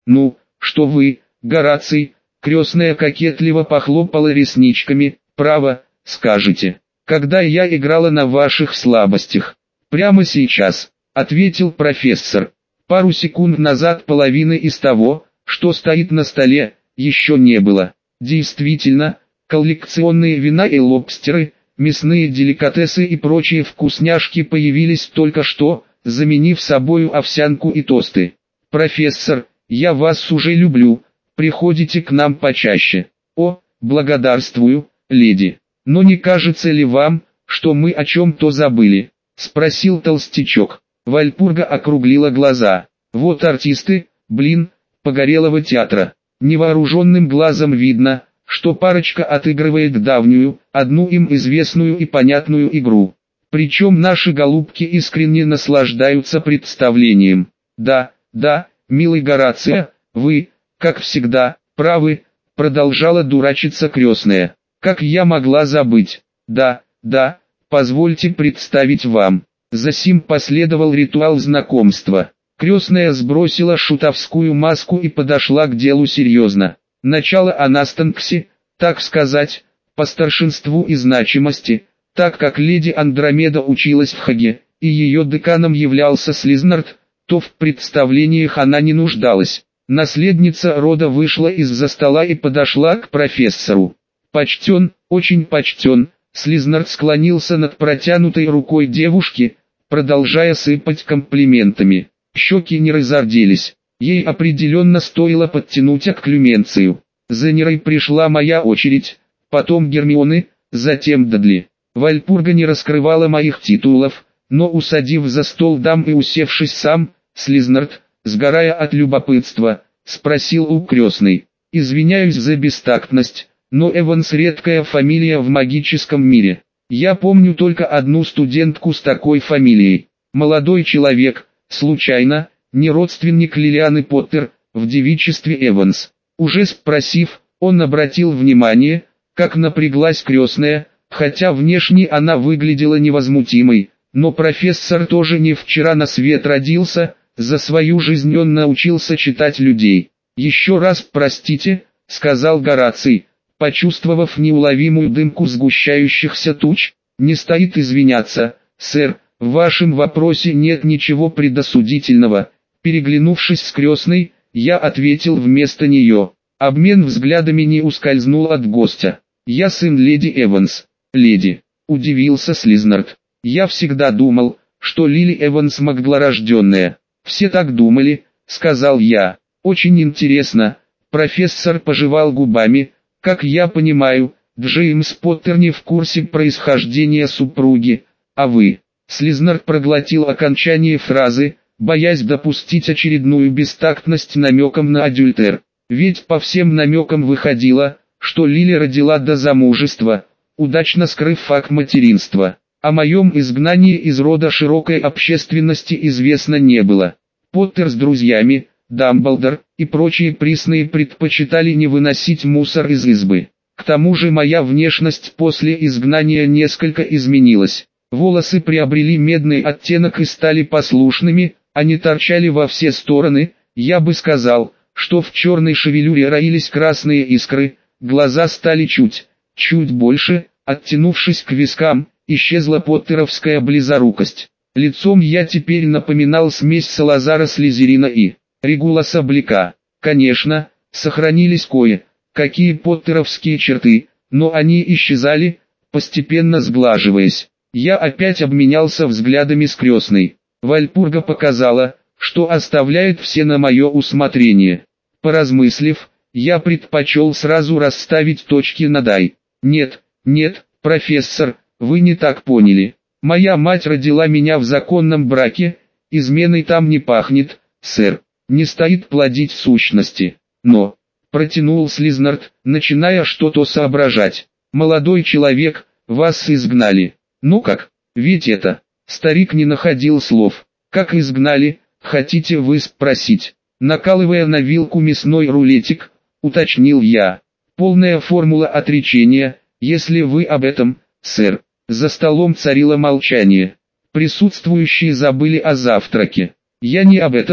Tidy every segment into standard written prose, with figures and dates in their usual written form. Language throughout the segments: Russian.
Ну, что вы, Гораций, крестная кокетливо похлопала ресничками, право, скажете, когда я играла на ваших слабостях. Прямо сейчас, ответил профессор. Пару секунд назад половины из того, что стоит на столе, еще не было. Действительно, коллекционные вина и лобстеры, мясные деликатесы и прочие вкусняшки появились только что, заменив собою овсянку и тосты. «Профессор, я вас уже люблю, приходите к нам почаще». «О, благодарствую, леди. Но не кажется ли вам, что мы о чем-то забыли?» — спросил толстячок. Вальпурга округлила глаза. «Вот артисты, блин, Погорелого театра. Невооруженным глазом видно, что парочка отыгрывает давнюю, одну им известную и понятную игру. Причем наши голубки искренне наслаждаются представлением. Да, милый Горация, вы, как всегда, правы», — продолжала дурачиться крестная. «Как я могла забыть? Да, позвольте представить вам». Засим последовал ритуал знакомства. Крестная сбросила шутовскую маску и подошла к делу серьезно. Начало она Станкси, так сказать, по старшинству и значимости, так как леди Андромеда училась в Хаге, и ее деканом являлся Слизнард, то в представлениях она не нуждалась. Наследница рода вышла из-за стола и подошла к профессору. «Почтен, очень почтен», Слизнард склонился над протянутой рукой девушки, продолжая сыпать комплиментами. Щеки не разорделись. Ей определенно стоило подтянуть акклюменцию. За Нерой пришла моя очередь, потом Гермионы, затем Дадли. Вальпурга не раскрывала моих титулов, но усадив за стол дам и усевшись сам, Слизнард, сгорая от любопытства, спросил у крестной. «Извиняюсь за бестактность, но Эванс редкая фамилия в магическом мире. Я помню только одну студентку с такой фамилией. Молодой человек, случайно, не родственник Лилианы Поттер, в девичестве Эванс». Уже спросив, он обратил внимание, как напряглась крестная, хотя внешне она выглядела невозмутимой, но профессор тоже не вчера на свет родился, за свою жизнь он научился читать людей. «Еще раз простите», — сказал Гораций, почувствовав неуловимую дымку сгущающихся туч. «Не стоит извиняться, сэр, в вашем вопросе нет ничего предосудительного». Переглянувшись с крестной, я ответил вместо нее. Обмен взглядами не ускользнул от гостя. «Я сын леди Эванс». «Леди», — удивился Слизнард. «Я всегда думал, что Лили Эванс магдлорожденная». «Все так думали», — сказал я. «Очень интересно». Профессор пожевал губами. «Как я понимаю, Джеймс Поттер не в курсе происхождения супруги, а вы?» Слизнард проглотил окончание фразы, боясь допустить очередную бестактность намеком на адюльтер. Ведь по всем намекам выходило, что Лили родила до замужества, удачно скрыв факт материнства. О моем изгнании из рода широкой общественности известно не было. Поттер с друзьями, Дамблдор и прочие присные предпочитали не выносить мусор из избы. К тому же моя внешность после изгнания несколько изменилась. Волосы приобрели медный оттенок и стали послушными, они торчали во все стороны. Я бы сказал, что в черной шевелюре роились красные искры, глаза стали чуть больше, оттянувшись к вискам, исчезла поттеровская близорукость. Лицом я теперь напоминал смесь Салазара Слизерина и Регуласа Блика. Конечно, сохранились кое-какие поттеровские черты, но они исчезали, постепенно сглаживаясь. Я опять обменялся взглядами с крестной. Вальпурга показала, что оставляет все на мое усмотрение. Поразмыслив, я предпочел сразу расставить точки над «и». Нет, профессор, вы не так поняли. Моя мать родила меня в законном браке, изменой там не пахнет, сэр. Не стоит плодить сущности. Но, протянул Слизнард, начиная что-то соображать. Молодой человек, вас изгнали. Ну как, ведь это... Старик не находил слов. Как изгнали, хотите вы спросить? Накалывая на вилку мясной рулетик, уточнил я. Полная формула отречения, если вы об этом, сэр. За столом царило молчание. Присутствующие забыли о завтраке. Я не об этом,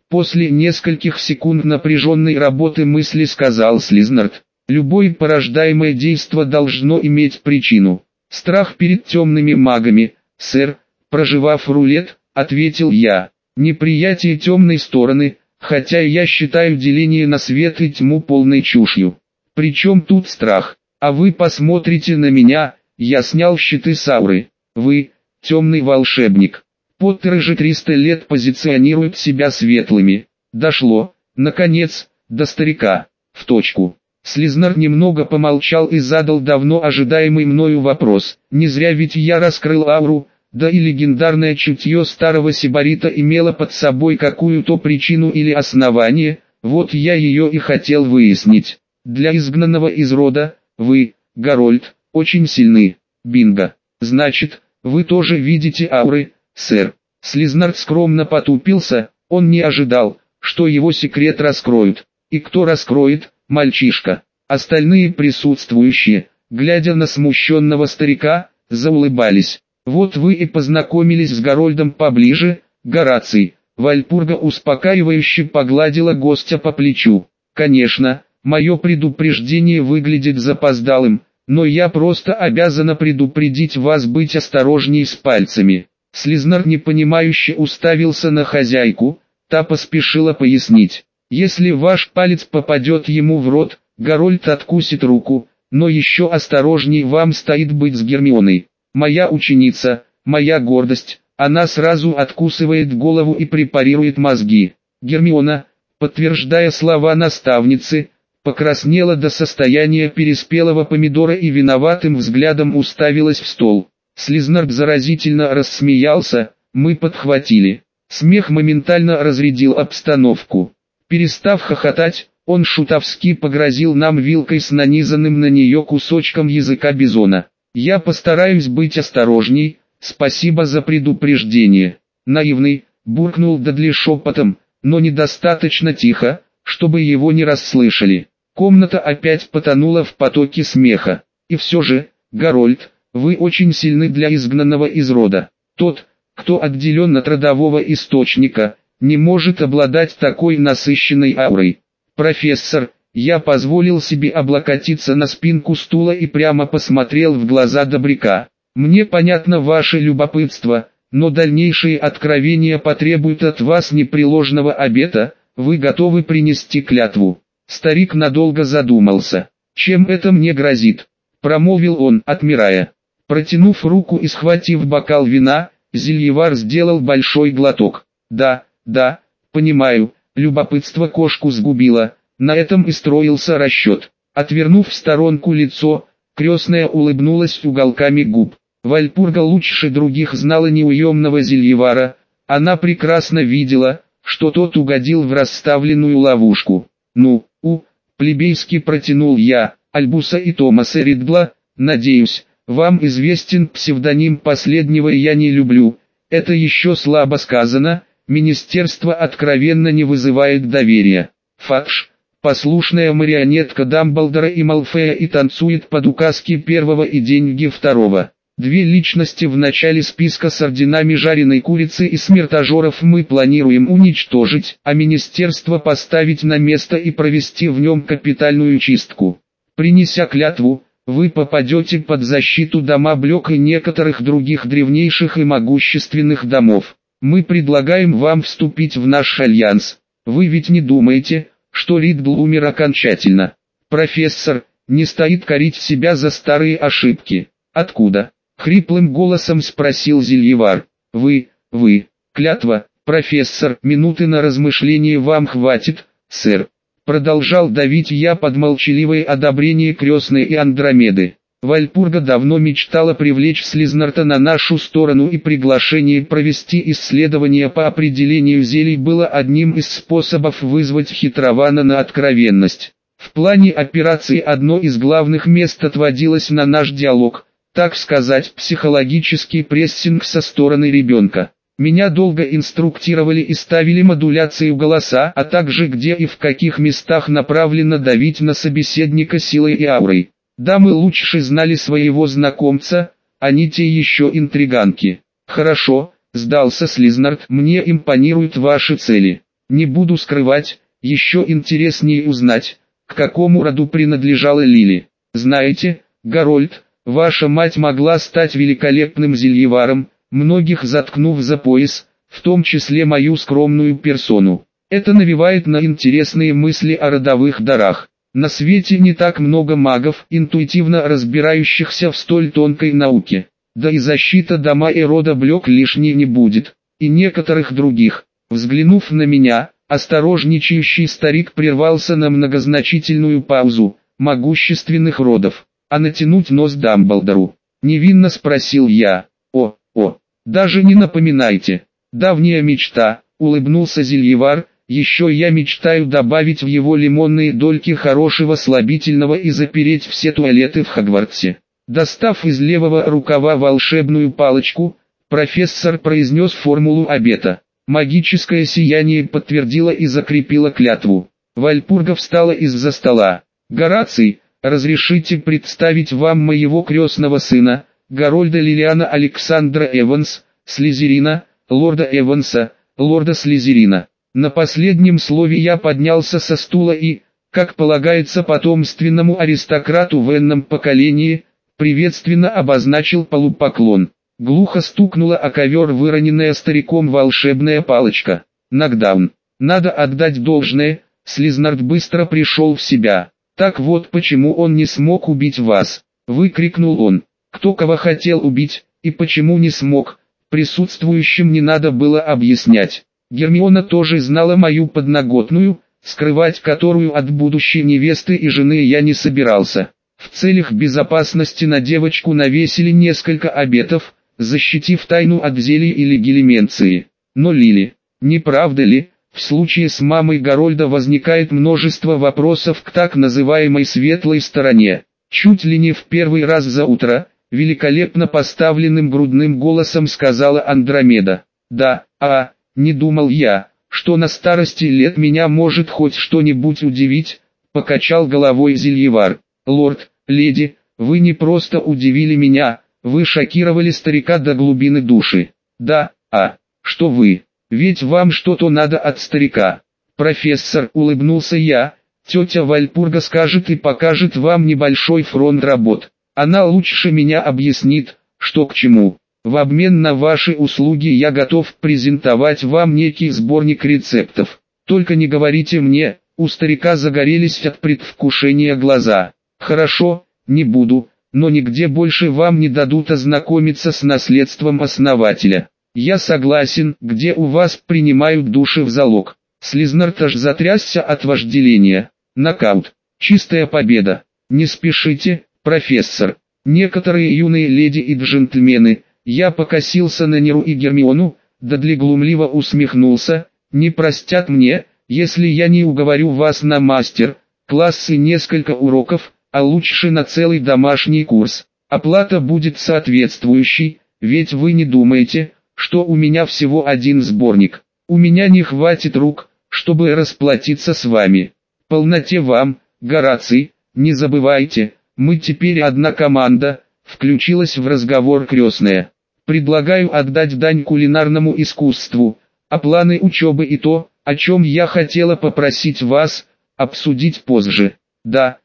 После нескольких секунд напряженной работы мысли сказал Слизнард. Любое порождаемое действо должно иметь причину. Страх перед темными магами, сэр, проживав рулет, ответил я. Неприятие темной стороны, хотя я считаю деление на свет и тьму полной чушью. Причем тут страх? А вы посмотрите на меня, я снял щиты с ауры. Вы, темный волшебник. Поттеры же 300 лет позиционируют себя светлыми. Дошло, наконец, до старика. В точку. Слизнард немного помолчал и задал давно ожидаемый мною вопрос. Не зря ведь я раскрыл ауру, да и легендарное чутье старого сибарита имело под собой какую-то причину или основание, вот я ее и хотел выяснить. Для изгнанного из рода, вы, Гарольд, очень сильны. Бинго. Значит, вы тоже видите ауры, сэр. Слизнард скромно потупился, он не ожидал, что его секрет раскроют. И кто раскроет? Мальчишка. Остальные присутствующие, глядя на смущенного старика, заулыбались. Вот вы и познакомились с Гарольдом поближе, Гораций. Вальпурга успокаивающе погладила гостя по плечу. Конечно, мое предупреждение выглядит запоздалым, но я просто обязана предупредить вас быть осторожней с пальцами. Слизнард непонимающе уставился на хозяйку, та поспешила пояснить. Если ваш палец попадет ему в рот, Гарольд откусит руку, но еще осторожней вам стоит быть с Гермионой. Моя ученица, моя гордость, она сразу откусывает голову и препарирует мозги. Гермиона, подтверждая слова наставницы, покраснела до состояния переспелого помидора и виноватым взглядом уставилась в стол. Слизнард заразительно рассмеялся, мы подхватили. Смех моментально разрядил обстановку. Перестав хохотать, он шутовски погрозил нам вилкой с нанизанным на нее кусочком языка бизона. «Я постараюсь быть осторожней, спасибо за предупреждение». Наивный, буркнул Дадли шепотом, но недостаточно тихо, чтобы его не расслышали. Комната опять потонула в потоке смеха. И все же, Гарольд, вы очень сильны для изгнанного из рода. Тот, кто отделен от родового источника, не может обладать такой насыщенной аурой. Профессор, я позволил себе облокотиться на спинку стула и прямо посмотрел в глаза Добряка. Мне понятно ваше любопытство, но дальнейшие откровения потребуют от вас непреложного обета, вы готовы принести клятву. Старик надолго задумался. Чем это мне грозит? Промолвил он, отмирая. Протянув руку и схватив бокал вина, Зельевар сделал большой глоток. Да, понимаю, любопытство кошку сгубило, на этом и строился расчет. Отвернув в сторонку лицо, крестная улыбнулась уголками губ. Вальпурга лучше других знала неуемного Зельевара, она прекрасно видела, что тот угодил в расставленную ловушку. Плебейски протянул я, Альбуса и Томаса Ридла, надеюсь, вам известен псевдоним последнего я не люблю, это еще слабо сказано. Министерство откровенно не вызывает доверия. Фадж, послушная марионетка Дамблдора и Малфея и танцует под указки первого и деньги второго. Две личности в начале списка с орденами жареной курицы и смертожоров мы планируем уничтожить, а министерство поставить на место и провести в нем капитальную чистку. Принеся клятву, вы попадете под защиту дома Блёк и некоторых других древнейших и могущественных домов. Мы предлагаем вам вступить в наш альянс. Вы ведь не думаете, что Ридл умер окончательно? Профессор, не стоит корить себя за старые ошибки. Откуда? Хриплым голосом спросил Зельевар. Вы, клятва, профессор, минуты на размышление вам хватит, сэр. Продолжал давить я под молчаливое одобрение крестной и Андромеды. Вальпурга давно мечтала привлечь Слизнарда на нашу сторону, и приглашение провести исследование по определению зелий было одним из способов вызвать хитрована на откровенность. В плане операции одно из главных мест отводилось на наш диалог, так сказать, психологический прессинг со стороны ребенка. Меня долго инструктировали и ставили модуляцию голоса, а также где и в каких местах направленно давить на собеседника силой и аурой. Дамы лучше знали своего знакомца, они те еще интриганки. Хорошо, сдался Слизнард, мне импонируют ваши цели. Не буду скрывать, еще интереснее узнать, к какому роду принадлежала Лили. Знаете, Гарольд, ваша мать могла стать великолепным зельеваром, многих заткнув за пояс, в том числе мою скромную персону. Это навевает на интересные мысли о родовых дарах. На свете не так много магов, интуитивно разбирающихся в столь тонкой науке. Да и защита дома и рода Блёк лишней не будет. И некоторых других. Взглянув на меня, осторожничающий старик прервался на многозначительную паузу. Могущественных родов. А натянуть нос Дамблдору? Невинно спросил я. О, даже не напоминайте. Давняя мечта, улыбнулся зельевар. Еще я мечтаю добавить в его лимонные дольки хорошего слабительного и запереть все туалеты в Хогвартсе. Достав из левого рукава волшебную палочку, профессор произнес формулу обета. Магическое сияние подтвердило и закрепило клятву. Вальпурга встала из-за стола. «Гораций, разрешите представить вам моего крестного сына, Гарольда Лилиана Александра Эванс, Слизерина, лорда Эванса, лорда Слизерина». На последнем слове я поднялся со стула и, как полагается потомственному аристократу в энном поколении, приветственно обозначил полупоклон. Глухо стукнула о ковер выроненная стариком волшебная палочка. Нокдаун. Надо отдать должное, Слизнард быстро пришел в себя. «Так вот почему он не смог убить вас», — выкрикнул он. «Кто кого хотел убить, и почему не смог, присутствующим не надо было объяснять». Гермиона тоже знала мою подноготную, скрывать которую от будущей невесты и жены я не собирался. В целях безопасности на девочку навесили несколько обетов, защитив тайну от зелий или гелименции. Но Лили, не правда ли, в случае с мамой Гарольда возникает множество вопросов к так называемой светлой стороне. Чуть ли не в первый раз за утро, великолепно поставленным грудным голосом сказала Андромеда. «Да, не думал я, что на старости лет меня может хоть что-нибудь удивить», покачал головой зельевар. «Лорд, леди, вы не просто удивили меня, вы шокировали старика до глубины души». «Да, что вы? Ведь вам что-то надо от старика». «Профессор», улыбнулся я, «тетя Вальпурга скажет и покажет вам небольшой фронт работ. Она лучше меня объяснит, что к чему. В обмен на ваши услуги я готов презентовать вам некий сборник рецептов. Только не говорите мне». У старика загорелись от предвкушения глаза. «Хорошо, не буду, но нигде больше вам не дадут ознакомиться с наследством основателя. Я согласен, где у вас принимают души в залог». Слизнард аж затрясся от вожделения. Нокаут. Чистая победа. «Не спешите, профессор. Некоторые юные леди и джентльмены». Я покосился на Неру и Гермиону, Дадли глумливо усмехнулся. «Не простят мне, если я не уговорю вас на мастер-класс и несколько уроков, а лучше на целый домашний курс. Оплата будет соответствующей, ведь вы не думаете, что у меня всего один сборник. У меня не хватит рук, чтобы расплатиться с вами. Полноте вам, Гораций, не забывайте, мы теперь одна команда», включилась в разговор крестная. «Предлагаю отдать дань кулинарному искусству, а планы учебы и то, о чем я хотела попросить вас, обсудить позже». «Да,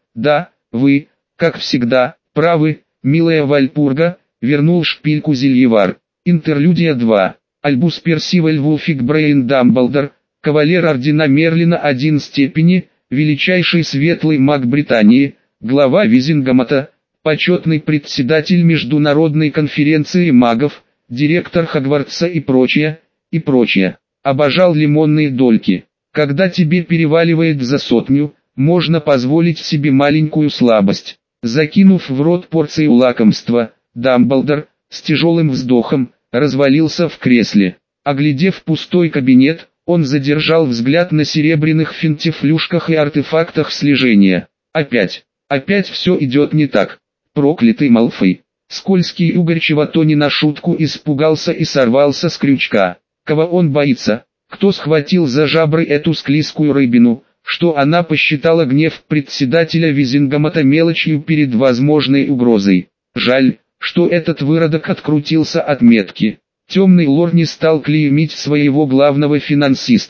вы, как всегда, правы, милая Вальпурга», вернул шпильку зельевар. Интерлюдия 2. Альбус Персиваль Вулфик Брейн Дамблдор, кавалер ордена Мерлина 1 степени, величайший светлый маг Британии, глава Визингамата, почетный председатель Международной конференции магов, директор Хогвартса и прочее, и прочее. Обожал лимонные дольки. Когда тебе переваливает за 100, можно позволить себе маленькую слабость. Закинув в рот порцию лакомства, Дамблдор, с тяжелым вздохом, развалился в кресле. Оглядев пустой кабинет, он задержал взгляд на серебряных финтифлюшках и артефактах слежения. Опять все идет не так. Проклятый Малфой. Скользкий угорь чего-то не на шутку испугался и сорвался с крючка. Кого он боится? Кто схватил за жабры эту склизкую рыбину, что она посчитала гнев председателя Визингамата мелочью перед возможной угрозой? Жаль, что этот выродок открутился от метки. Темный лорд не стал клеймить своего главного финансиста.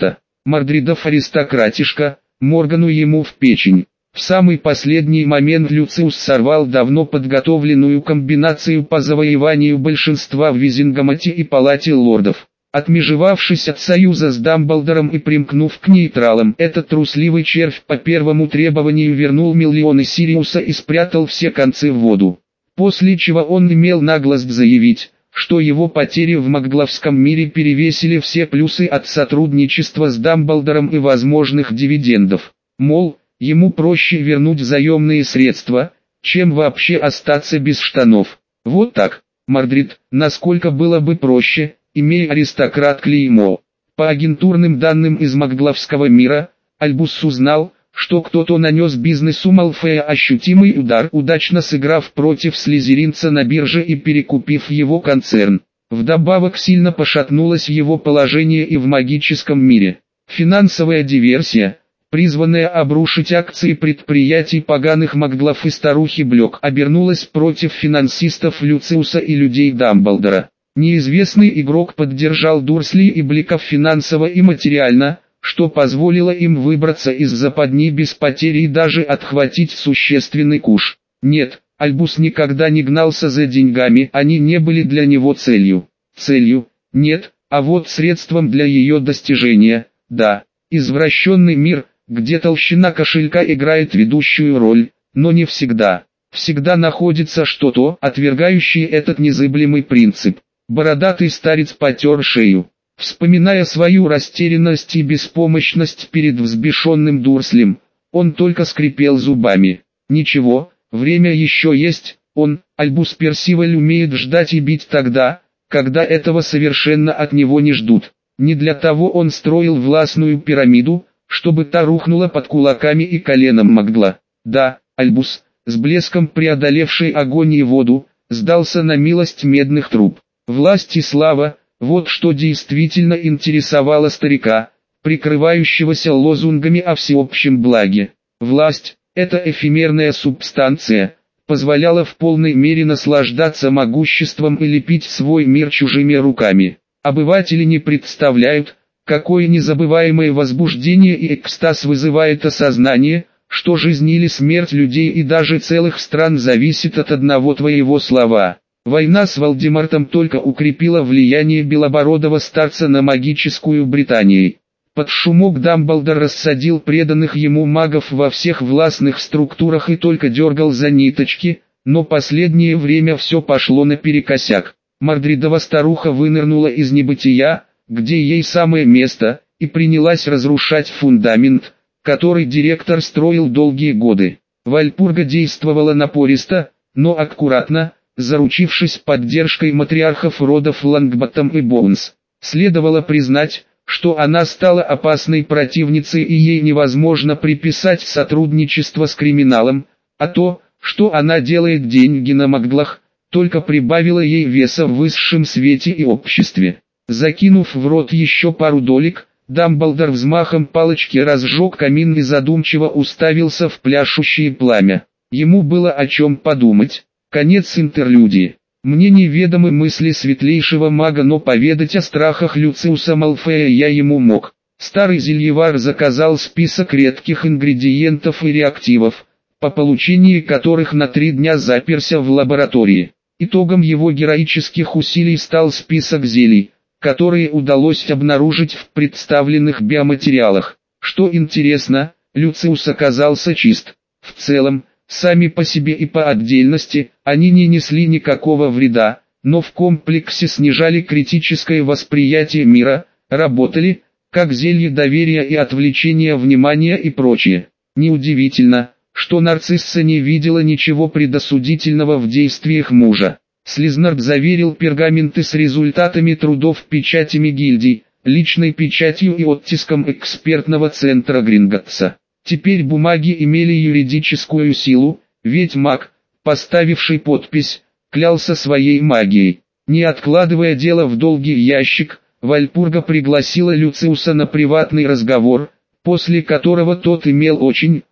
Мордридов аристократишка, Моргану ему в печень. В самый последний момент Люциус сорвал давно подготовленную комбинацию по завоеванию большинства в Визингамате и Палате лордов. Отмежевавшись от союза с Дамблдором и примкнув к нейтралам, этот трусливый червь по первому требованию вернул миллионы Сириуса и спрятал все концы в воду. После чего он имел наглость заявить, что его потери в магловском мире перевесили все плюсы от сотрудничества с Дамблдором и возможных дивидендов. Мол, ему проще вернуть заемные средства, чем вообще остаться без штанов. Вот так, Мордрид, насколько было бы проще, имея аристократ клеймо. По агентурным данным из магловского мира, Альбус узнал, что кто-то нанес бизнесу Малфоя ощутимый удар, удачно сыграв против слизеринца на бирже и перекупив его концерн. Вдобавок сильно пошатнулось его положение и в магическом мире. Финансовая диверсия, призванная обрушить акции предприятий поганых маглов и старухи Блёк, обернулась против финансистов Люциуса и людей Дамблдора. Неизвестный игрок поддержал Дурсли и Бликов финансово и материально, что позволило им выбраться из западни без потери и даже отхватить существенный куш. Нет, Альбус никогда не гнался за деньгами, они не были для него целью. Целью? Нет, а вот средством для ее достижения, да. Извращенный мир, где толщина кошелька играет ведущую роль, но не всегда. Всегда находится что-то, отвергающее этот незыблемый принцип. Бородатый старец потер шею. Вспоминая свою растерянность и беспомощность перед взбешенным Дурслем, он только скрипел зубами. Ничего, время еще есть, Альбус Персиваль, умеет ждать и бить тогда, когда этого совершенно от него не ждут. Не для того он строил властную пирамиду, чтобы та рухнула под кулаками и коленом Магла. Да, Альбус, с блеском преодолевший огонь и воду, сдался на милость медных труб. Власть и слава — вот что действительно интересовало старика, прикрывающегося лозунгами о всеобщем благе. Власть, эта эфемерная субстанция, позволяла в полной мере наслаждаться могуществом и лепить свой мир чужими руками. Обыватели не представляют, какое незабываемое возбуждение и экстаз вызывает осознание, что жизнь или смерть людей и даже целых стран зависит от одного твоего слова. Война с Волдемортом только укрепила влияние белобородого старца на магическую Британию. Под шумок Дамблдор рассадил преданных ему магов во всех властных структурах и только дергал за ниточки, но последнее время все пошло наперекосяк. Мордридова старуха вынырнула из небытия, где ей самое место, и принялась разрушать фундамент, который директор строил долгие годы. Вальпурга действовала напористо, но аккуратно, заручившись поддержкой матриархов родов Лонгботтом и Боунс. Следовало признать, что она стала опасной противницей и ей невозможно приписать сотрудничество с криминалом, а то, что она делает деньги на маглах, только прибавило ей веса в высшем свете и обществе. Закинув в рот еще пару долек, Дамблдор взмахом палочки разжег камин и задумчиво уставился в пляшущее пламя. Ему было о чем подумать. Конец интерлюдии. Мне неведомы мысли светлейшего мага, но поведать о страхах Люциуса Малфоя я ему мог. Старый зельевар заказал список редких ингредиентов и реактивов, по получении которых на 3 дня заперся в лаборатории. Итогом его героических усилий стал список зелий, которые удалось обнаружить в представленных биоматериалах. Что интересно, Люциус оказался чист. В целом, сами по себе и по отдельности, они не несли никакого вреда, но в комплексе снижали критическое восприятие мира, работали, как зелье доверия и отвлечения внимания и прочее. Неудивительно, что Нарцисса не видела ничего предосудительного в действиях мужа. Слизнард заверил пергаменты с результатами трудов печатями гильдий, личной печатью и оттиском экспертного центра Гринготса. Теперь бумаги имели юридическую силу, ведь маг, поставивший подпись, клялся своей магией. Не откладывая дело в долгий ящик, Вальпурга пригласила Люциуса на приватный разговор, после которого тот имел очень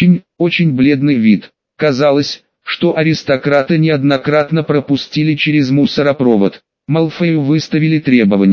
бледный вид. Казалось, что аристократы неоднократно пропустили через мусоропровод. Малфою выставили требования.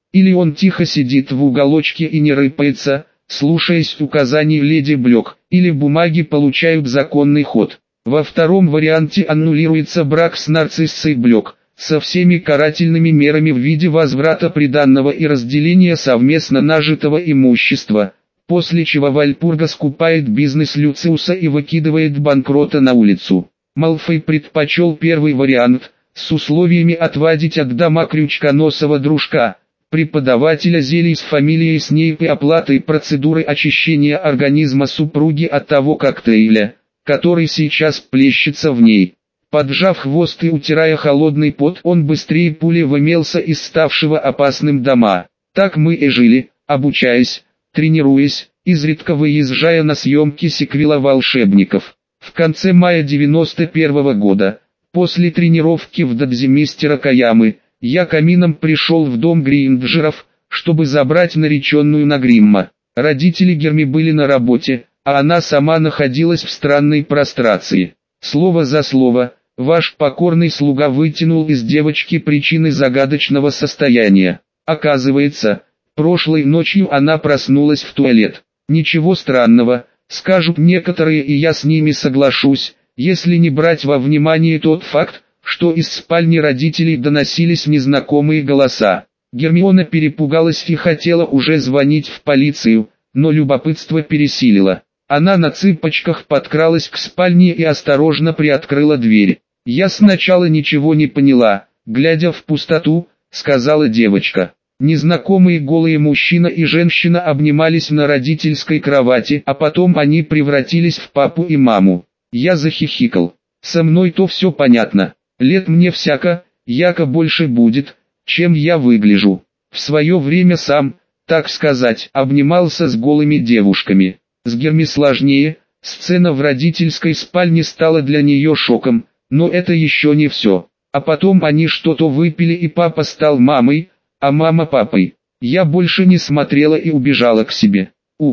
Или он тихо сидит в уголочке и не рыпается, слушаясь указаний леди Блёк, или бумаги получают законный ход. Во втором варианте аннулируется брак с нарциссой Блёк, со всеми карательными мерами в виде возврата приданного и разделения совместно нажитого имущества, после чего Вальпурга скупает бизнес Люциуса и выкидывает банкрота на улицу. Малфой предпочел первый вариант, с условиями отвадить от дома крючконосого дружка, преподавателя зелий с фамилией Снейп и оплатой процедуры очищения организма супруги от того коктейля, который сейчас плещется в ней. Поджав хвост и утирая холодный пот, он быстрее пули вымелся из ставшего опасным дома. Так мы и жили, обучаясь, тренируясь, изредка выезжая на съемки сиквела «Волшебников». В конце мая 91-го года, после тренировки в додзе мистера Каямы, я камином пришел в дом Гринджеров, чтобы забрать нареченную на Гримма. Родители Герми были на работе, а она сама находилась в странной прострации. Слово за слово, ваш покорный слуга вытянул из девочки причины загадочного состояния. Оказывается, прошлой ночью она проснулась в туалет. Ничего странного, скажут некоторые, и я с ними соглашусь, если не брать во внимание тот факт, что из спальни родителей доносились незнакомые голоса. Гермиона перепугалась и хотела уже звонить в полицию, но любопытство пересилило. Она на цыпочках подкралась к спальне и осторожно приоткрыла дверь. «Я сначала ничего не поняла, глядя в пустоту», — сказала девочка. Незнакомые голые мужчина и женщина обнимались на родительской кровати, а потом они превратились в папу и маму. Я захихикал. Со мной-то все понятно. Лет мне всяко, яко больше будет, чем я выгляжу. В свое время сам, так сказать, обнимался с голыми девушками. С Герми сложнее, сцена в родительской спальне стала для нее шоком, но это еще не все. А потом они что-то выпили и папа стал мамой, а мама папой. Я больше не смотрела и убежала к себе.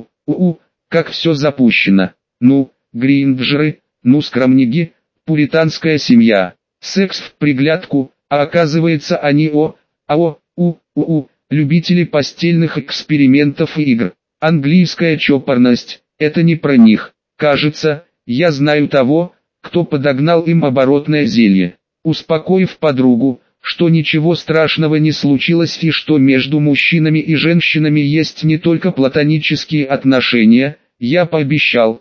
Как все запущено. Ну, Гринджеры, ну скромняги, пуританская семья. Секс в приглядку, а оказывается они любители постельных экспериментов и игр. Английская чопорность, это не про них. Кажется, я знаю того, кто подогнал им оборотное зелье. Успокоив подругу, что ничего страшного не случилось и что между мужчинами и женщинами есть не только платонические отношения, я пообещал,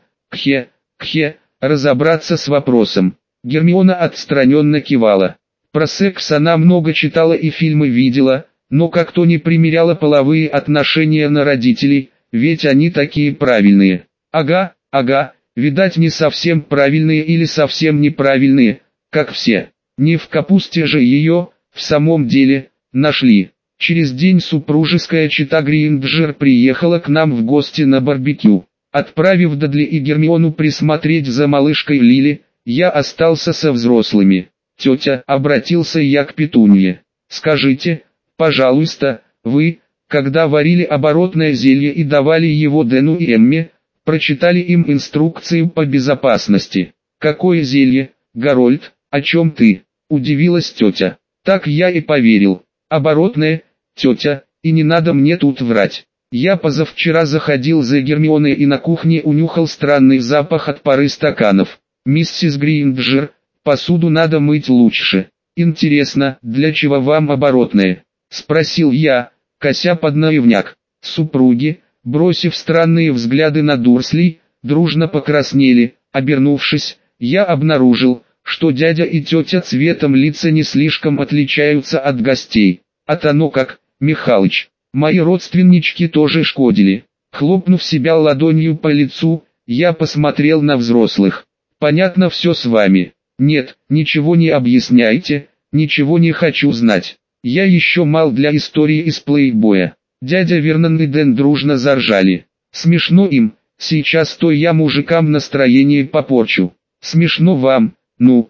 разобраться с вопросом. Гермиона отстраненно кивала. Про секс она много читала и фильмы видела, но как-то не примеряла половые отношения на родителей, ведь они такие правильные. Ага, видать не совсем правильные или совсем неправильные, как все. Не в капусте же ее, в самом деле, нашли. Через день супружеская чета Гринджер приехала к нам в гости на барбекю. Отправив Дадли и Гермиону присмотреть за малышкой Лили, я остался со взрослыми. «Тетя», — обратился я к Петунье, — «скажите, пожалуйста, вы, когда варили оборотное зелье и давали его Дэну и Эмме, прочитали им инструкцию по безопасности?» «Какое зелье, Гарольд, о чем ты?» — удивилась тетя. «Так я и поверил. Оборотное, тетя, и не надо мне тут врать. Я позавчера заходил за Гермионой и на кухне унюхал странный запах от пары стаканов. Миссис Гринджер, посуду надо мыть лучше. Интересно, для чего вам оборотное?» — спросил я, кося под наивняк. Супруги, бросив странные взгляды на Дурслей, дружно покраснели. Обернувшись, я обнаружил, что дядя и тетя цветом лица не слишком отличаются от гостей. «А-то оно как, Михалыч, мои родственнички тоже шкодили». Хлопнув себя ладонью по лицу, я посмотрел на взрослых. «Понятно все с вами?» «Нет, ничего не объясняйте, ничего не хочу знать. Я еще мал для истории из плейбоя». Дядя Вернон и Дэн дружно заржали. «Смешно им, сейчас-то я мужикам настроение попорчу». «Смешно вам, ну.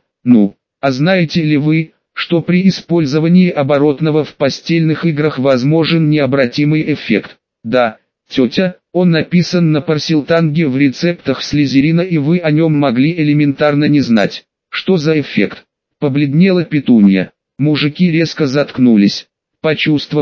А знаете ли вы, что при использовании оборотного в постельных играх возможен необратимый эффект?» «Да, тетя, он написан на парсилтанге в рецептах Слизерина, и вы о нем могли элементарно не знать». «Что за эффект?» — побледнела Петунья. Мужики резко заткнулись. Почувствовали,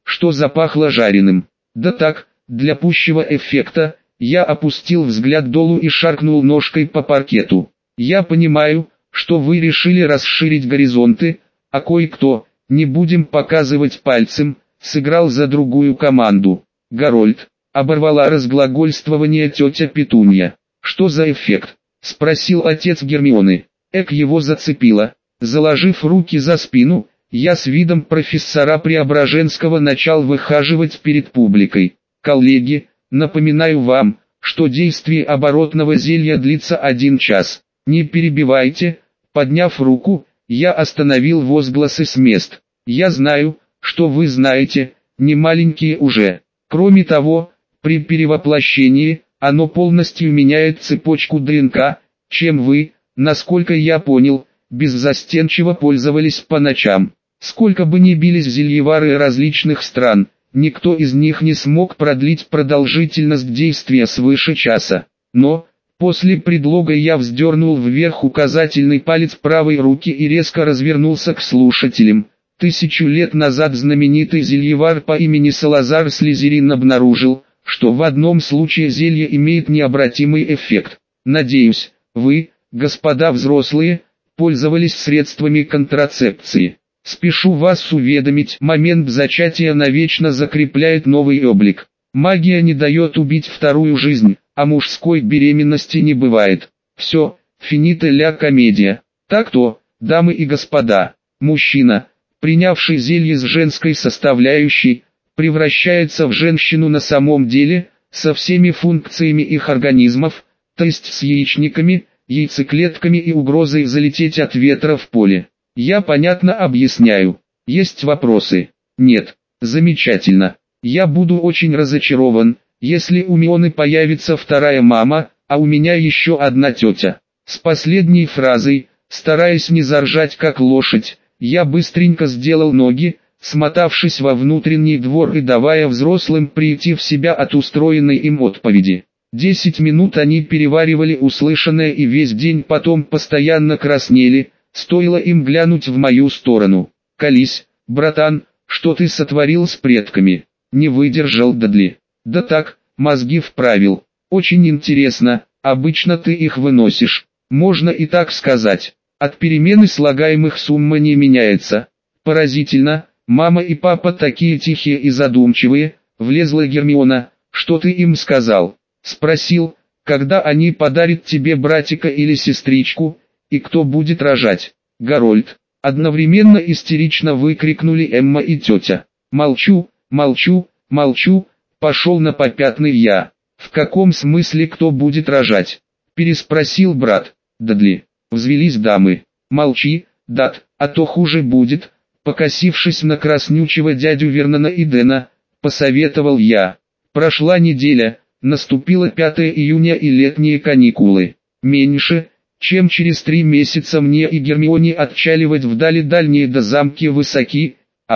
что запахло жареным. Да так, для пущего эффекта, я опустил взгляд долу и шаркнул ножкой по паркету. Я понимаю, что вы решили расширить горизонты, а кое-кто, не будем показывать пальцем, сыграл за другую команду. Гарольд, оборвала разглагольствование тетя Петунья. Что за эффект? Спросил отец Гермионы. Его зацепило. Заложив руки за спину, я с видом профессора Преображенского начал выхаживать перед публикой. Коллеги, напоминаю вам, что действие оборотного зелья длится 1 час. Не перебивайте. Подняв руку, я остановил возгласы с мест. Я знаю, что вы знаете, не маленькие уже. Кроме того, при перевоплощении, оно полностью меняет цепочку ДНК, чем вы, насколько я понял, беззастенчиво пользовались по ночам. Сколько бы ни бились зельевары различных стран, никто из них не смог продлить продолжительность действия свыше часа. Но, после предлога я вздернул вверх указательный палец правой руки и резко развернулся к слушателям. 1000 лет назад знаменитый зельевар по имени Салазар Слизерин обнаружил, что в одном случае зелье имеет необратимый эффект. Надеюсь, вы, господа взрослые, пользовались средствами контрацепции. Спешу вас уведомить, момент зачатия навечно закрепляет новый облик. Магия не дает убить вторую жизнь, а мужской беременности не бывает. Все, финита ля комедия. Так-то, дамы и господа, мужчина, принявший зелье с женской составляющей, превращается в женщину на самом деле, со всеми функциями их организмов, то есть с яичниками, яйцеклетками и угрозой залететь от ветра в поле. Я понятно объясняю. Есть вопросы? Нет. Замечательно. Я буду очень разочарован, если у Мионы появится вторая мама, а у меня еще одна тетя. С последней фразой, стараясь не заржать как лошадь, я быстренько сделал ноги, смотавшись во внутренний двор и давая взрослым прийти в себя от устроенной им отповеди. 10 минут они переваривали услышанное и весь день потом постоянно краснели, стоило им глянуть в мою сторону. «Колись, братан, что ты сотворил с предками?» Не выдержал Дадли. «Да так, мозги вправил. Очень интересно, обычно ты их выносишь. Можно и так сказать. От перемены слагаемых сумма не меняется. Поразительно, мама и папа такие тихие и задумчивые», влезла Гермиона. «Что ты им сказал?» Спросил, когда они подарят тебе братика или сестричку, и кто будет рожать. Гарольд. Одновременно истерично выкрикнули Эмма и тетя. Молчу, молчу, молчу, пошел на попятный я. В каком смысле кто будет рожать? Переспросил брат. Дадли. Взвелись дамы. Молчи, Дад, а то хуже будет. Покосившись на краснючего дядю Вернона и Дэна, посоветовал я. Прошла неделя. Наступило 5 июня и летние каникулы. Меньше, чем через 3 месяца мне и Гермионе отчаливать вдали дальние до замки высоки,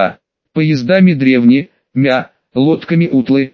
поездами древние, лодками утлы,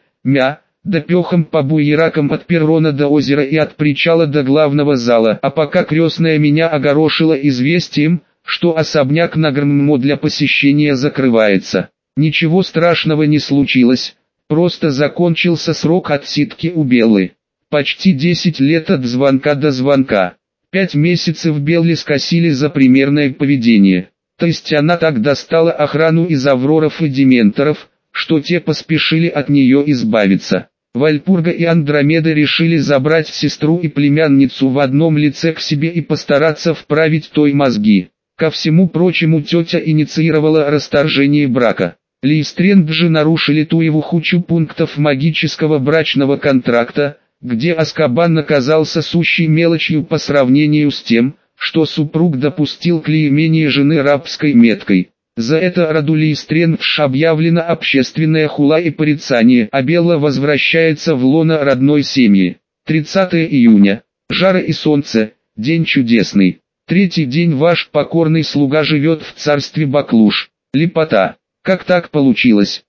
да пехом по буеракам от перрона до озера и от причала до главного зала. А пока крестная меня огорошила известием, что особняк на Грммо для посещения закрывается. Ничего страшного не случилось. Просто закончился срок отсидки у Беллы. Почти 10 лет от звонка до звонка. 5 месяцев Белли скосили за примерное поведение. То есть она так достала охрану из Авроров и Дементоров, что те поспешили от нее избавиться. Вальпурга и Андромеда решили забрать сестру и племянницу в одном лице к себе и постараться вправить той мозги. Ко всему прочему тетя инициировала расторжение брака. Лейстренд же нарушили туевухучу пунктов магического брачного контракта, где Азкабан оказался сущей мелочью по сравнению с тем, что супруг допустил клеймение жены рабской меткой. За это роду Лейстрендж объявлена общественная хула и порицание, а Белла возвращается в лоно родной семьи. 30 июня. Жара и солнце, день чудесный. 3-й день ваш покорный слуга живет в царстве Баклуш. Лепота. Как так получилось?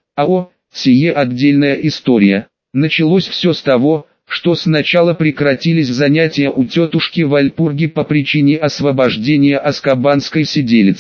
Сие отдельная история. Началось все с того, что сначала прекратились занятия у тетушки Вальпурги по причине освобождения азкабанской сиделицы.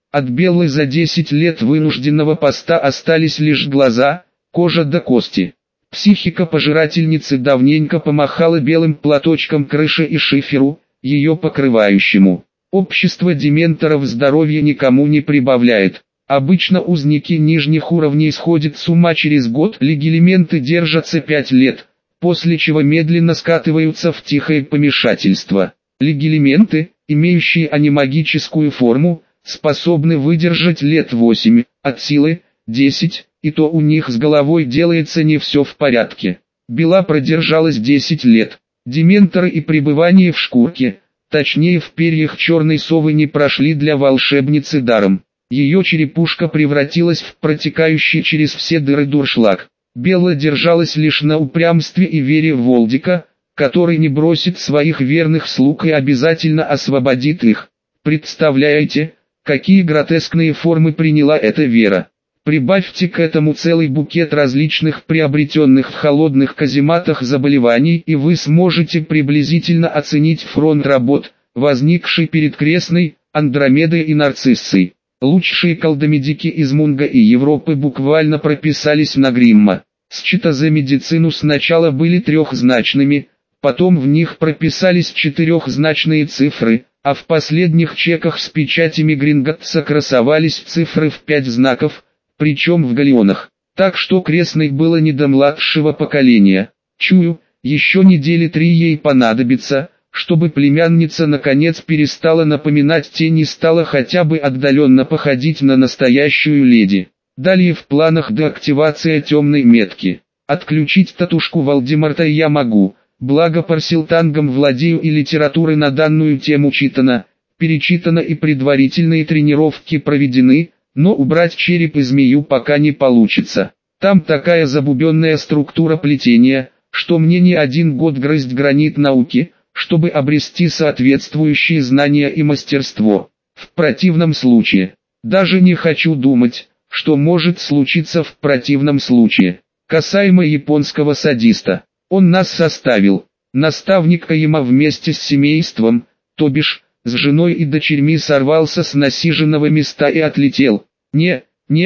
От Беллы за 10 лет вынужденного поста остались лишь глаза, кожа до кости. Психика пожирательницы давненько помахала белым платочком крыше и шиферу, ее покрывающему. Общество дементоров здоровья никому не прибавляет. Обычно узники нижних уровней сходят с ума через год, легилименты держатся 5 лет, после чего медленно скатываются в тихое помешательство. Легилименты, имеющие анимагическую форму, способны выдержать лет 8, от силы 10, и то у них с головой делается не все в порядке. Бела продержалась 10 лет. Дементоры и пребывание в шкурке, точнее в перьях черной совы, не прошли для волшебницы даром. Ее черепушка превратилась в протекающий через все дыры дуршлаг. Белла держалась лишь на упрямстве и вере в Волдика, который не бросит своих верных слуг и обязательно освободит их. Представляете, какие гротескные формы приняла эта вера? Прибавьте к этому целый букет различных приобретенных в холодных казематах заболеваний, и вы сможете приблизительно оценить фронт работ, возникший перед Крестной, Андромедой и Нарциссой. Лучшие колдомедики из Мунга и Европы буквально прописались на Гримма. Счета за медицину сначала были трехзначными, потом в них прописались четырехзначные цифры, а в последних чеках с печатями Гринготса красовались цифры в 5 знаков, причем в галеонах. Так что Крестной было не до младшего поколения. Чую, еще недели 3 ей понадобится, чтобы племянница наконец перестала напоминать тень и стала хотя бы отдаленно походить на настоящую леди. Далее в планах деактивация темной метки. Отключить татушку Волдемарта я могу, благо парсилтангом владею и литературы на данную тему читано, перечитано и предварительные тренировки проведены, но убрать череп и змею пока не получится. Там такая забубенная структура плетения, что мне не 1 год грызть гранит науки, чтобы обрести соответствующие знания и мастерство. В противном случае, даже не хочу думать, что может случиться в противном случае. Касаемо японского садиста, он нас составил. Наставник Каима вместе с семейством, то бишь, с женой и дочерьми сорвался с насиженного места и отлетел. Не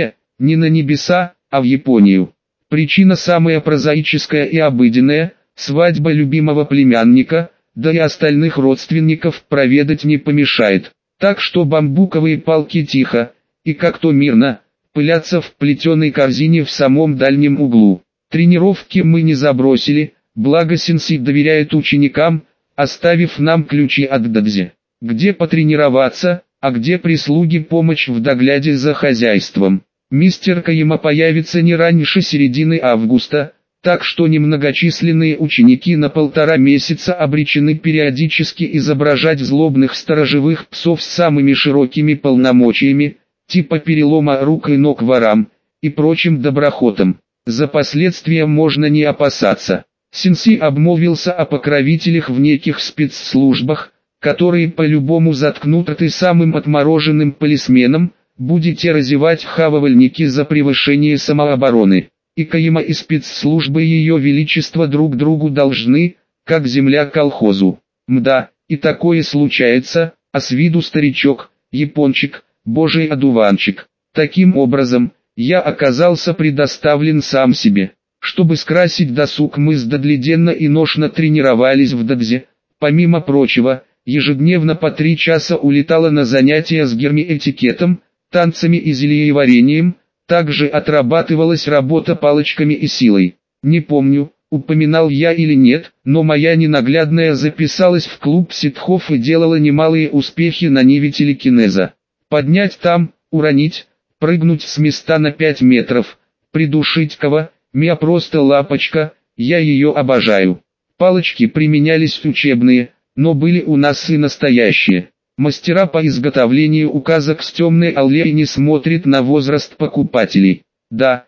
на небеса, а в Японию. Причина самая прозаическая и обыденная – свадьба любимого племянника, да и остальных родственников проведать не помешает. Так что бамбуковые палки тихо, и как-то мирно, пылятся в плетеной корзине в самом дальнем углу. Тренировки мы не забросили, благо сенсей доверяет ученикам, оставив нам ключи от дадзи. Где потренироваться, а где прислуги помощь в догляде за хозяйством. Мистер Каима появится не раньше середины августа, так что немногочисленные ученики на 1,5 месяца обречены периодически изображать злобных сторожевых псов с самыми широкими полномочиями, типа перелома рук и ног ворам, и прочим доброхотам. За последствия можно не опасаться. Сенсей обмолвился о покровителях в неких спецслужбах, которые по-любому заткнут рты самым отмороженным полисменам, будете разевать хавовальники за превышение самообороны. И Каима и спецслужбы Ее Величества друг другу должны, как земля колхозу. Мда, и такое случается, а с виду старичок, япончик, божий одуванчик. Таким образом, я оказался предоставлен сам себе. Чтобы скрасить досуг, мы с Дадли денно и ношно тренировались в дадзе. Помимо прочего, ежедневно по 3 часа улетала на занятия с герми-этикетом, танцами и зельеварением. Также отрабатывалась работа палочками и силой. Не помню, упоминал я или нет, но моя ненаглядная записалась в клуб ситхов и делала немалые успехи на ниве телекинеза. Поднять там, уронить, прыгнуть с места на 5 метров, придушить кого, Мия просто лапочка, я ее обожаю. Палочки применялись учебные, но были у нас и настоящие. Мастера по изготовлению указок с темной аллеи не смотрят на возраст покупателей. Да,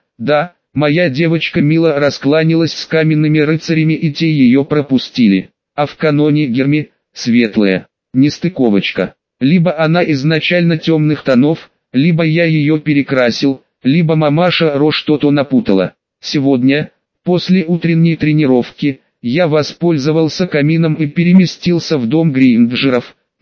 моя девочка мило раскланялась с каменными рыцарями и те ее пропустили. А в каноне Герми, светлая, нестыковочка. Либо она изначально темных тонов, либо я ее перекрасил, либо мамаша Ро что-то напутала. Сегодня, после утренней тренировки, я воспользовался камином и переместился в дом Гринджеров,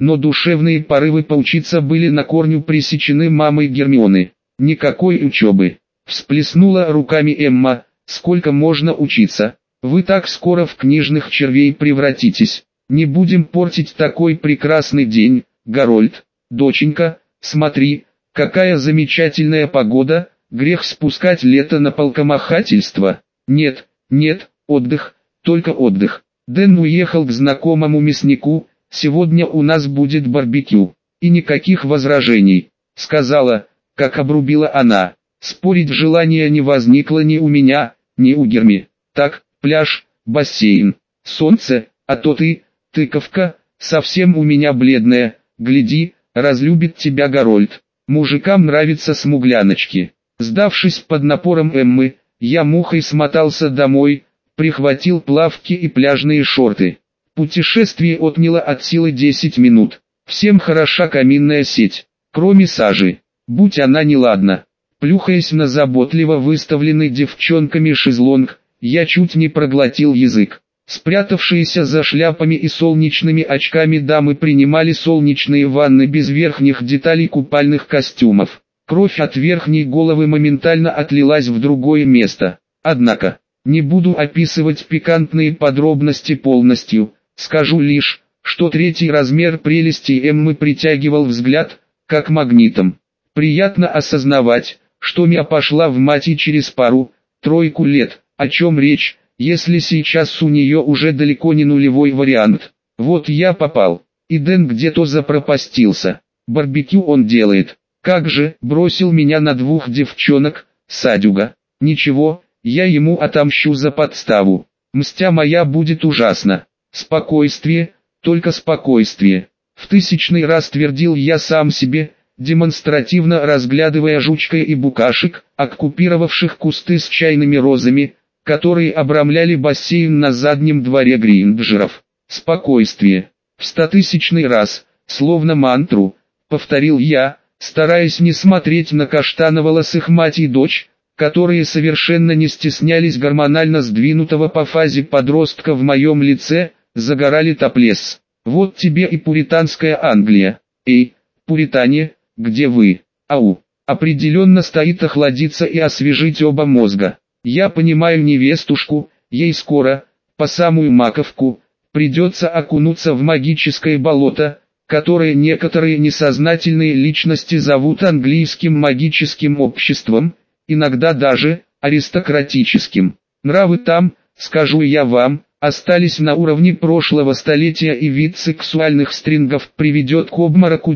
но душевные порывы поучиться были на корню пресечены мамой Гермионы. Никакой учебы. Всплеснула руками Эмма, сколько можно учиться? Вы так скоро в книжных червей превратитесь. Не будем портить такой прекрасный день, Гарольд. Доченька, смотри, какая замечательная погода, грех спускать лето на полкомахательство. Нет, нет, отдых, только отдых. Дэн уехал к знакомому мяснику, сегодня у нас будет барбекю. И никаких возражений, сказала, как обрубила она. Спорить желания не возникло ни у меня, ни у Герми. Так, пляж, бассейн, солнце, а то ты, тыковка, совсем у меня бледная, гляди, разлюбит тебя Гарольд. Мужикам нравятся смугляночки. Сдавшись под напором Эммы, я мухой смотался домой, прихватил плавки и пляжные шорты. Путешествие отняло от силы 10 минут. Всем хороша каминная сеть, кроме сажи, будь она неладна. Плюхаясь на заботливо выставленный девчонками шезлонг, я чуть не проглотил язык. Спрятавшиеся за шляпами и солнечными очками дамы принимали солнечные ванны без верхних деталей купальных костюмов. Кровь от верхней головы моментально отлилась в другое место. Однако, не буду описывать пикантные подробности полностью, скажу лишь, что третий размер прелести Эммы притягивал взгляд, как магнитом. Приятно осознавать, что Мия пошла в мать и через пару-тройку лет, о чем речь, если сейчас у нее уже далеко не нулевой вариант. Вот я попал, и Дэн где-то запропастился. Барбекю он делает. Как же, бросил меня на двух девчонок, садюга. Ничего, я ему отомщу за подставу. Мстя моя будет ужасна. Спокойствие, только спокойствие. В тысячный раз твердил я сам себе, демонстративно разглядывая жучка и букашек, оккупировавших кусты с чайными розами, которые обрамляли бассейн на заднем дворе Гринджеров. Спокойствие. В 100-тысячный раз, словно мантру, повторил я, стараясь не смотреть на каштановолосых мать и дочь, которые совершенно не стеснялись гормонально сдвинутого по фазе подростка в моем лице, загорали топлес. Вот тебе и пуританская Англия. Эй, пуритане, где вы? Ау, определенно стоит охладиться и освежить оба мозга. Я понимаю невестушку, ей скоро, по самую маковку, придется окунуться в магическое болото, которое некоторые несознательные личности зовут английским магическим обществом, иногда даже аристократическим. Нравы там, скажу я вам, остались на уровне прошлого столетия, и вид сексуальных стрингов приведет к обмороку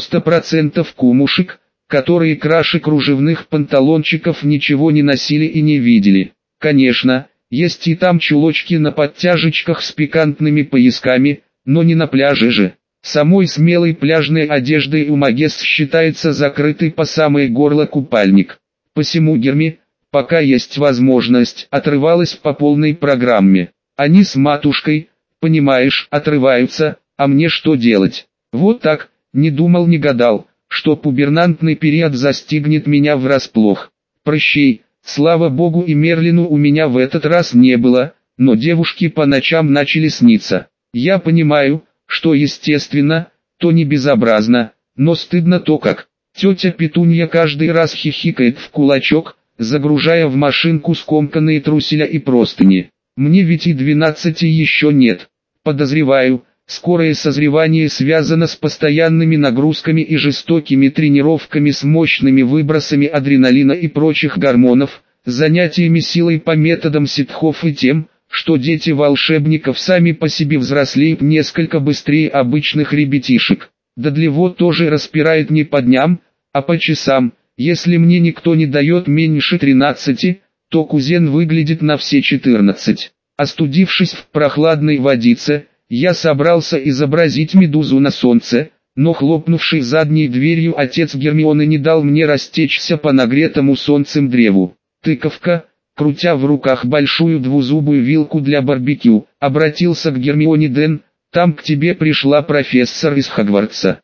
90% кумушек, которые краше кружевных панталончиков ничего не носили и не видели. Конечно, есть и там чулочки на подтяжечках с пикантными поясками, но не на пляже же. Самой смелой пляжной одеждой у Магес считается закрытый по самое горло купальник. Посему Герми, пока есть возможность, отрывалась по полной программе. Они с матушкой, понимаешь, отрываются, а мне что делать? Вот так, не думал не гадал, что пубернантный период застигнет меня врасплох. Прощей, слава богу, и Мерлину у меня в этот раз не было, но девушки по ночам начали сниться. Я понимаю, что естественно, то не безобразно, но стыдно то как. Тетя Петунья каждый раз хихикает в кулачок, загружая в машинку скомканные труселя и простыни. Мне ведь и 12 еще нет. Подозреваю, скорое созревание связано с постоянными нагрузками и жестокими тренировками с мощными выбросами адреналина и прочих гормонов, занятиями силой по методам ситхов и тем, что дети волшебников сами по себе взрослеют несколько быстрее обычных ребятишек. Дадлево тоже распирает не по дням, а по часам. Если мне никто не дает меньше 13, то кузен выглядит на все 14. Остудившись в прохладной водице, я собрался изобразить медузу на солнце, но хлопнувший задней дверью отец Гермионы не дал мне растечься по нагретому солнцем древу. Тыковка, крутя в руках большую двузубую вилку для барбекю, обратился к Гермионе Дэн: «Там к тебе пришла профессор из Хогвартса».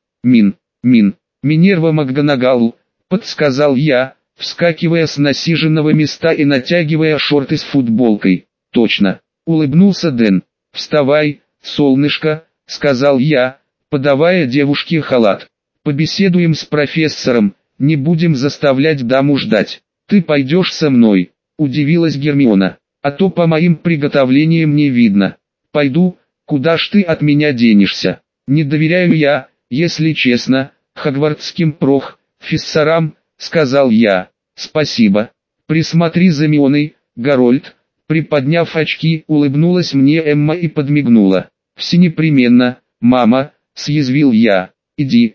Минерва МакГонагал», — подсказал я, вскакивая с насиженного места и натягивая шорты с футболкой. «Точно», — улыбнулся Дэн. «Вставай, солнышко», — сказал я, подавая девушке халат. «Побеседуем с профессором, не будем заставлять даму ждать. Ты пойдешь со мной?» – удивилась Гермиона. «А то по моим приготовлениям не видно». «Пойду, куда ж ты от меня денешься? Не доверяю я, если честно, хогвартским профессорам», – сказал я. «Спасибо. Присмотри за Мионой, Гарольд». Приподняв очки, улыбнулась мне Эмма и подмигнула. «Все непременно, мама», – съязвил я. «Иди,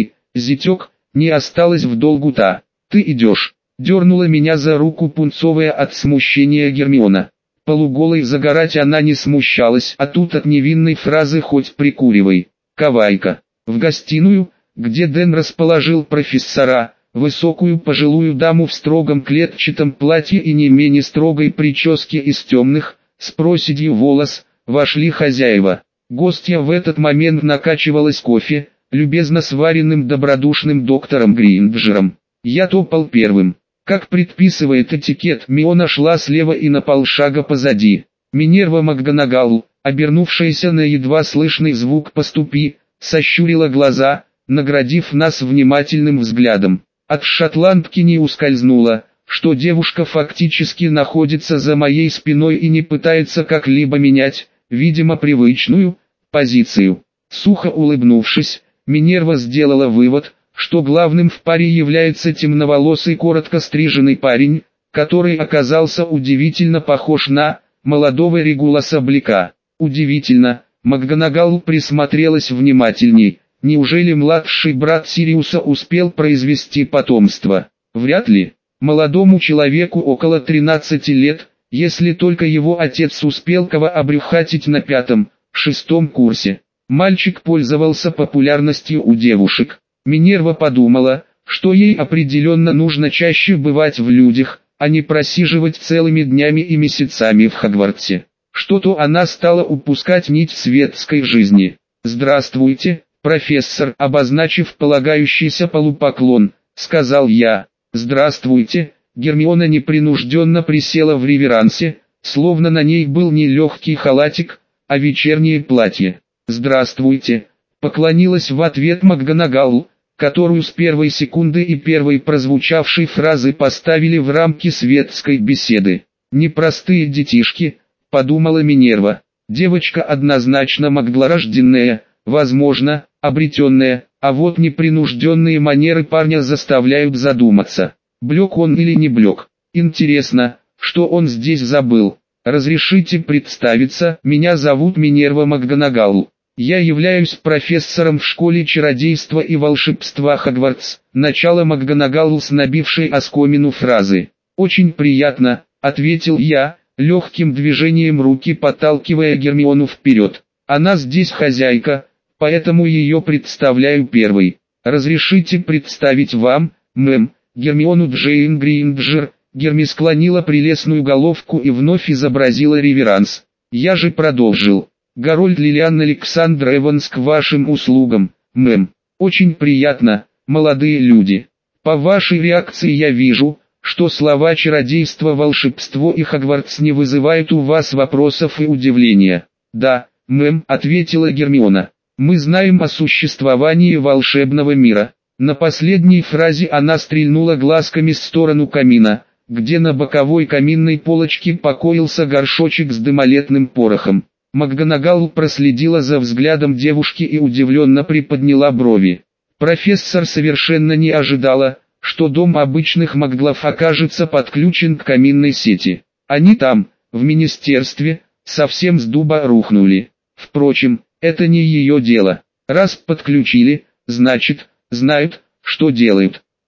зятек, не осталось в долгу та. Ты идешь», – дернула меня за руку пунцовая от смущения Гермиона. Полуголой загорать она не смущалась, а тут от невинной фразы хоть прикуривай. «Кавайка». В гостиную, где Дэн расположил профессора, высокую пожилую даму в строгом клетчатом платье и не менее строгой прическе из темных, с проседью волос, вошли хозяева. Гостья в этот момент накачивалась кофе, любезно сваренным добродушным доктором Гринджером. Я топал первым. Как предписывает этикет, Миона шла слева и на полшага позади. Минерва МакГонагал, обернувшаяся на едва слышный звук «поступи», сощурила глаза, наградив нас внимательным взглядом. От шотландки не ускользнуло, что девушка фактически находится за моей спиной и не пытается как-либо менять, видимо привычную, позицию. Сухо улыбнувшись, Минерва сделала вывод, что главным в паре является темноволосый коротко стриженный парень, который оказался удивительно похож на молодого Регуласа Блика. Удивительно, МакГонагал присмотрелась внимательней. Неужели младший брат Сириуса успел произвести потомство? Вряд ли. Молодому человеку около 13 лет, если только его отец успел кого обрюхатить на 5-6 курсе. Мальчик пользовался популярностью у девушек. Минерва подумала, что ей определенно нужно чаще бывать в людях, а не просиживать целыми днями и месяцами в Хогвартсе. Что-то она стала упускать нить светской жизни. «Здравствуйте, профессор», обозначив полагающийся полупоклон, сказал я. «Здравствуйте». Гермиона непринужденно присела в реверансе, словно на ней был не легкий халатик, а вечернее платье. «Здравствуйте», поклонилась в ответ МакГонагал, которую с первой секунды и первой прозвучавшей фразы поставили в рамки светской беседы. «Непростые детишки», подумала Минерва. Девочка однозначно маглорожденная, возможно, обретенная, а вот непринужденные манеры парня заставляют задуматься. Блек он или не блек? Интересно, что он здесь забыл? «Разрешите представиться, меня зовут Минерва МакГонагал. Я являюсь профессором в школе чародейства и волшебства Хогвартс». Начало МакГонагал с набившей оскомину фразы. «Очень приятно», — ответил я, легким движением руки подталкивая Гермиону вперед. «Она здесь хозяйка, поэтому ее представляю первой. Разрешите представить вам, мэм, Гермиону Джейн Гринджер». Герми склонила прелестную головку и вновь изобразила реверанс. Я же продолжил. «Гарольд Лилиан Александр Эванс к вашим услугам, мэм. Очень приятно, молодые люди. По вашей реакции я вижу, что слова чародейство, волшебство и Хогвартс не вызывают у вас вопросов и удивления». «Да, мэм», — ответила Гермиона. «Мы знаем о существовании волшебного мира». На последней фразе она стрельнула глазками в сторону камина, где на боковой каминной полочке покоился горшочек с дымолетным порохом. МакГонагал проследила за взглядом девушки и удивленно приподняла брови. Профессор совершенно не ожидала, что дом обычных маглов окажется подключен к каминной сети. Они там, в министерстве, совсем с дуба рухнули. Впрочем, это не ее дело. Раз подключили, значит, знают, что делают.